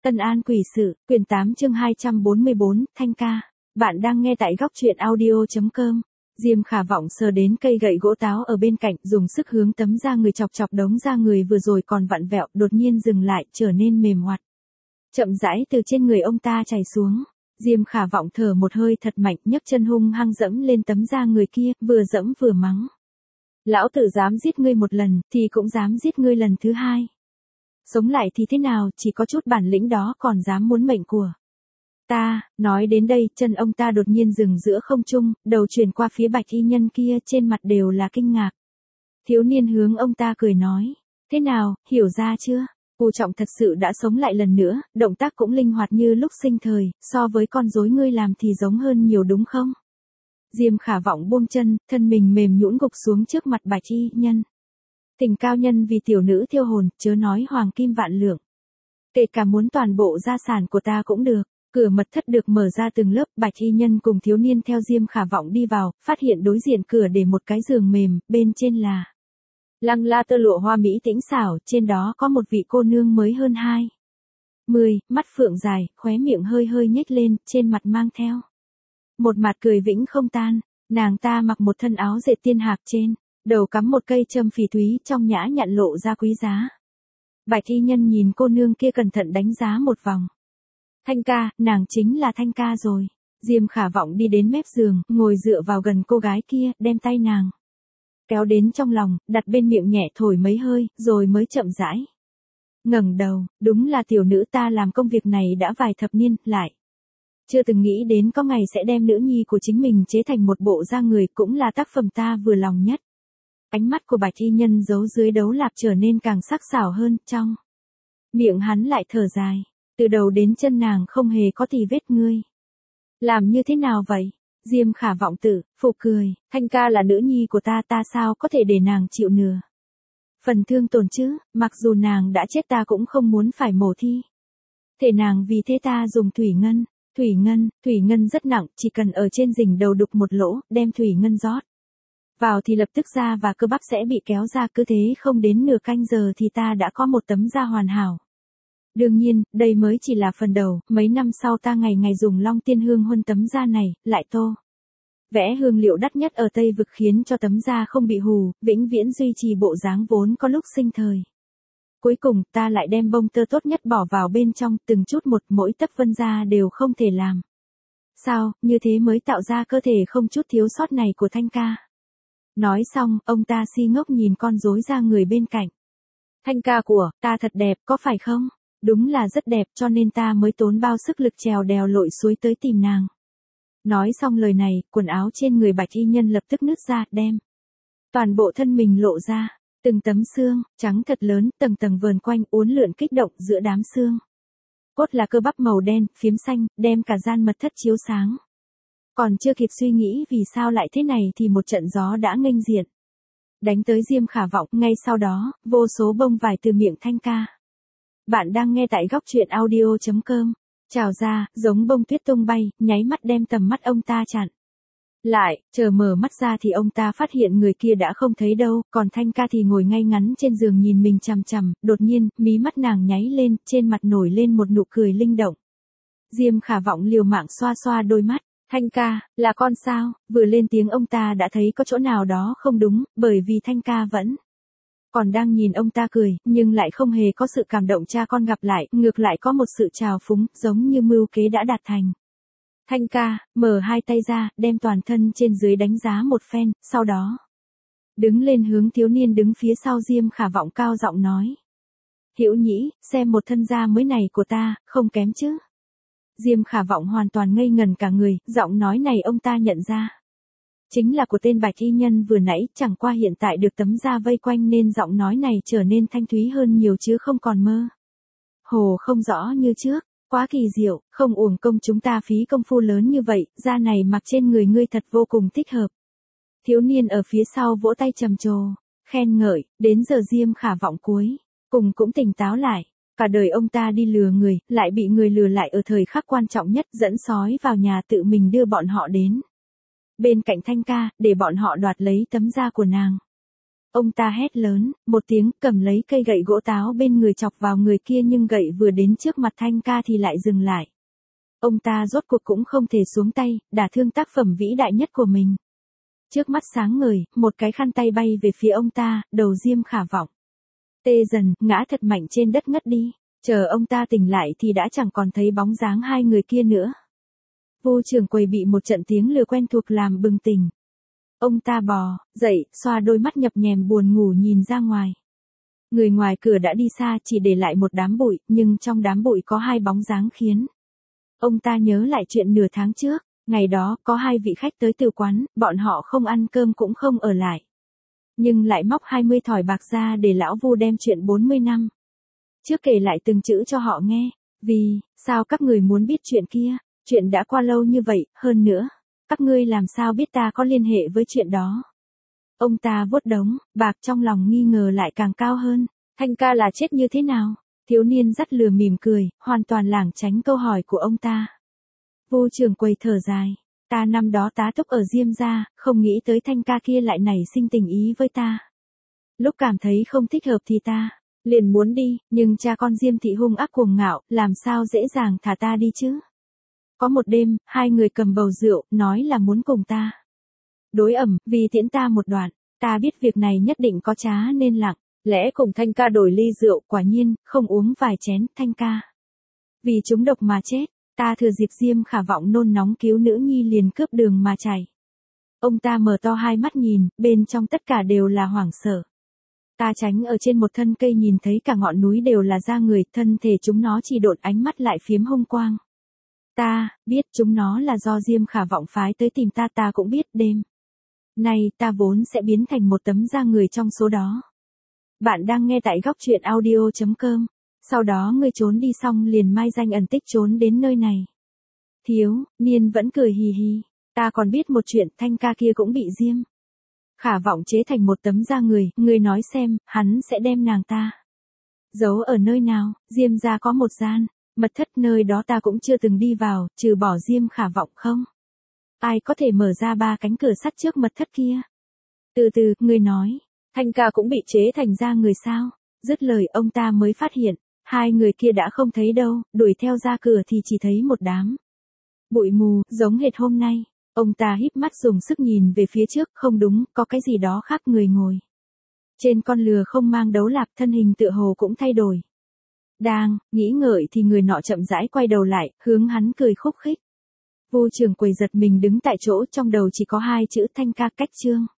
Tân An Quỷ Sự, quyển 8 chương 244, Thanh ca. Bạn đang nghe tại góc truyện audio.com. Diêm Khả Vọng sờ đến cây gậy gỗ táo ở bên cạnh, dùng sức hướng tấm da người chọc chọc đống da người vừa rồi còn vặn vẹo, đột nhiên dừng lại, trở nên mềm hoạt. Chậm rãi từ trên người ông ta chảy xuống. Diêm Khả Vọng thở một hơi thật mạnh, nhấc chân hung hăng dẫm lên tấm da người kia, vừa dẫm vừa mắng. Lão tử dám giết ngươi một lần, thì cũng dám giết ngươi lần thứ hai. Sống lại thì thế nào, chỉ có chút bản lĩnh đó còn dám muốn mệnh của ta. Nói đến đây, chân ông ta đột nhiên dừng giữa không trung, đầu chuyển qua phía bạch y nhân kia, trên mặt đều là kinh ngạc. Thiếu niên hướng ông ta cười nói, thế nào, hiểu ra chưa? Cô Trọng thật sự đã sống lại lần nữa, động tác cũng linh hoạt như lúc sinh thời, so với con rối ngươi làm thì giống hơn nhiều đúng không? Diêm Khả Vọng buông chân, thân mình mềm nhũn gục xuống trước mặt bạch y nhân. Tình cao nhân vì tiểu nữ thiêu hồn, chớ nói hoàng kim vạn lượng. Kể cả muốn toàn bộ gia sản của ta cũng được. Cửa mật thất được mở ra từng lớp, bạch y nhân cùng thiếu niên theo Diêm Khả Vọng đi vào, phát hiện đối diện cửa để một cái giường mềm, bên trên là lăng la tơ lụa hoa mỹ tĩnh xảo, trên đó có một vị cô nương mới hơn 20, mắt phượng dài, khóe miệng hơi hơi nhếch lên, trên mặt mang theo một mặt cười vĩnh không tan. Nàng ta mặc một thân áo dệt tiên hạc, trên đầu cắm một cây châm phỉ thúy, trong nhã nhặn lộ ra quý giá. Bạch y nhân nhìn cô nương kia cẩn thận đánh giá một vòng. Thanh ca, nàng chính là Thanh ca rồi. Diêm Khả Vọng đi đến mép giường, ngồi dựa vào gần cô gái kia, đem tay nàng kéo đến trong lòng, đặt bên miệng nhẹ thổi mấy hơi, rồi mới chậm rãi ngẩng đầu. Đúng là tiểu nữ ta làm công việc này đã vài thập niên, lại chưa từng nghĩ đến có ngày sẽ đem nữ nhi của chính mình chế thành một bộ da người, cũng là tác phẩm ta vừa lòng nhất. Ánh mắt của bạch y nhân giấu dưới đấu lạp trở nên càng sắc sảo hơn, trong miệng hắn lại thở dài. Từ đầu đến chân nàng không hề có tì vết, ngươi làm như thế nào vậy? Diêm Khả Vọng tự phục cười, Thanh ca là nữ nhi của ta, ta sao có thể để nàng chịu nửa phần thương tổn chứ? Mặc dù nàng đã chết ta cũng không muốn phải mổ thi thể nàng, vì thế ta dùng thủy ngân rất nặng, chỉ cần ở trên rình đầu đục một lỗ, đem thủy ngân rót vào thì lập tức da và cơ bắp sẽ bị kéo ra, cứ thế không đến nửa canh giờ thì ta đã có một tấm da hoàn hảo. Đương nhiên, đây mới chỉ là phần đầu, mấy năm sau ta ngày ngày dùng Long Tiên Hương huân tấm da này, lại tô vẽ hương liệu đắt nhất ở Tây Vực khiến cho tấm da không bị hù, vĩnh viễn duy trì bộ dáng vốn có lúc sinh thời. Cuối cùng, ta lại đem bông tơ tốt nhất bỏ vào bên trong, từng chút một, mỗi tấc vân da đều không thể làm sao, như thế mới tạo ra cơ thể không chút thiếu sót này của Thanh ca. Nói xong, ông ta si ngốc nhìn con rối da người bên cạnh. Thanh ca của ta thật đẹp, có phải không? Đúng là rất đẹp, cho nên ta mới tốn bao sức lực trèo đèo lội suối tới tìm nàng. Nói xong lời này, quần áo trên người bạch y nhân lập tức nứt ra, đem toàn bộ thân mình lộ ra, từng tấm xương trắng thật lớn, tầng tầng vờn quanh, uốn lượn kích động giữa đám xương cốt là cơ bắp màu đen, phiếm xanh, đem cả gian mật thất chiếu sáng. Còn chưa kịp suy nghĩ vì sao lại thế này thì một trận gió đã nghênh diện đánh tới Diêm Khả Vọng, ngay sau đó, vô số bông vải từ miệng Thanh ca. Bạn đang nghe tại góc truyện audio.com. Trào ra, giống bông tuyết tung bay, nháy mắt đem tầm mắt ông ta chặn lại. Chờ mở mắt ra thì ông ta phát hiện người kia đã không thấy đâu, còn Thanh ca thì ngồi ngay ngắn trên giường nhìn mình chằm chằm. Đột nhiên, mí mắt nàng nháy lên, trên mặt nổi lên một nụ cười linh động. Diêm Khả Vọng liều mạng xoa xoa đôi mắt. Thanh ca, là con sao? Vừa lên tiếng ông ta đã thấy có chỗ nào đó không đúng, bởi vì Thanh ca vẫn còn đang nhìn ông ta cười, nhưng lại không hề có sự cảm động cha con gặp lại, ngược lại có một sự trào phúng, giống như mưu kế đã đạt thành. Thanh ca, mở hai tay ra, đem toàn thân trên dưới đánh giá một phen, sau đó đứng lên hướng thiếu niên đứng phía sau Diêm Khả Vọng cao giọng nói. Hữu Nhĩ, xem một thân da mới này của ta, không kém chứ? Diêm Khả Vọng hoàn toàn ngây ngần cả người, giọng nói này ông ta nhận ra chính là của tên bạch y nhân vừa nãy, chẳng qua hiện tại được tấm da vây quanh nên giọng nói này trở nên thanh thúy hơn nhiều chứ không còn mơ hồ không rõ như trước. Quá kỳ diệu, không uổng công chúng ta phí công phu lớn như vậy, da này mặc trên người ngươi thật vô cùng thích hợp. Thiếu niên ở phía sau vỗ tay trầm trồ, khen ngợi. Đến giờ Diêm Khả Vọng cuối cùng cũng tỉnh táo lại. Cả đời ông ta đi lừa người, lại bị người lừa lại ở thời khắc quan trọng nhất, dẫn sói vào nhà tự mình đưa bọn họ đến bên cạnh Thanh ca, để bọn họ đoạt lấy tấm da của nàng. Ông ta hét lớn, một tiếng, cầm lấy cây gậy gỗ táo bên người chọc vào người kia, nhưng gậy vừa đến trước mặt Thanh ca thì lại dừng lại. Ông ta rốt cuộc cũng không thể xuống tay, đả thương tác phẩm vĩ đại nhất của mình. Trước mắt sáng ngời, một cái khăn tay bay về phía ông ta, đầu Diêm Khả Vọng tê dần, ngã thật mạnh trên đất ngất đi. Chờ ông ta tỉnh lại thì đã chẳng còn thấy bóng dáng hai người kia nữa. Vu Trường Quầy bị một trận tiếng lừa quen thuộc làm bừng tỉnh. Ông ta bò dậy, xoa đôi mắt nhập nhèm buồn ngủ nhìn ra ngoài. Người ngoài cửa đã đi xa, chỉ để lại một đám bụi, nhưng trong đám bụi có hai bóng dáng khiến ông ta nhớ lại chuyện nửa tháng trước. Ngày đó, có hai vị khách tới từ quán, bọn họ không ăn cơm cũng không ở lại. Nhưng lại móc 20 thỏi bạc ra để lão Vu đem chuyện 40 năm trước kể lại từng chữ cho họ nghe. Vì sao các người muốn biết chuyện kia? Chuyện đã qua lâu như vậy, hơn nữa, các ngươi làm sao biết ta có liên hệ với chuyện đó? Ông ta vuốt đống bạc, trong lòng nghi ngờ lại càng cao hơn. Thanh ca là chết như thế nào? Thiếu niên dắt lừa mỉm cười, hoàn toàn lảng tránh câu hỏi của ông ta. Vu Trường Quầy thở dài. Ta năm đó tá túc ở Diêm gia, không nghĩ tới Thanh ca kia lại nảy sinh tình ý với ta. Lúc cảm thấy không thích hợp thì ta liền muốn đi, nhưng cha con Diêm thị hung ác cuồng ngạo, làm sao dễ dàng thả ta đi chứ? Có một đêm, hai người cầm bầu rượu, nói là muốn cùng ta đối ẩm, vì tiễn ta một đoạn. Ta biết việc này nhất định có trá nên lặng lẽ cùng Thanh ca đổi ly rượu, quả nhiên, không uống vài chén, Thanh ca vì trúng độc mà chết. Ta thừa dịp Diêm Khả Vọng nôn nóng cứu nữ nhi liền cướp đường mà chạy. Ông ta mở to hai mắt nhìn, bên trong tất cả đều là hoảng sợ. Ta tránh ở trên một thân cây, nhìn thấy cả ngọn núi đều là da người, thân thể chúng nó chỉ độn, ánh mắt lại phiếm hung quang. Ta biết chúng nó là do Diêm Khả Vọng phái tới tìm ta. Ta cũng biết đêm nay ta vốn sẽ biến thành một tấm da người trong số đó. Bạn đang nghe tại góc truyện audio.com. Sau đó ngươi trốn đi xong liền mai danh ẩn tích trốn đến nơi này. Thiếu niên vẫn cười hì hì. Ta còn biết một chuyện, Thanh ca kia cũng bị Diêm Khả Vọng chế thành một tấm da người. Ngươi nói xem, hắn sẽ đem nàng ta giấu ở nơi nào? Diêm gia có một gian mật thất, nơi đó ta cũng chưa từng đi vào, trừ bỏ Diêm Khả Vọng không ai có thể mở ra ba cánh cửa sắt trước mật thất kia. Từ từ, ngươi nói, Thanh ca cũng bị chế thành da người sao? Dứt lời ông ta mới phát hiện, hai người kia đã không thấy đâu, đuổi theo ra cửa thì chỉ thấy một đám bụi mù, giống hệt hôm nay. Ông ta híp mắt dùng sức nhìn về phía trước, không đúng, có cái gì đó khác. Người ngồi trên con lừa không mang đấu lạp, thân hình tựa hồ cũng thay đổi. Đang nghĩ ngợi thì người nọ chậm rãi quay đầu lại, hướng hắn cười khúc khích. Vu Trường Quầy giật mình đứng tại chỗ, trong đầu chỉ có hai chữ Thanh ca. Cách chương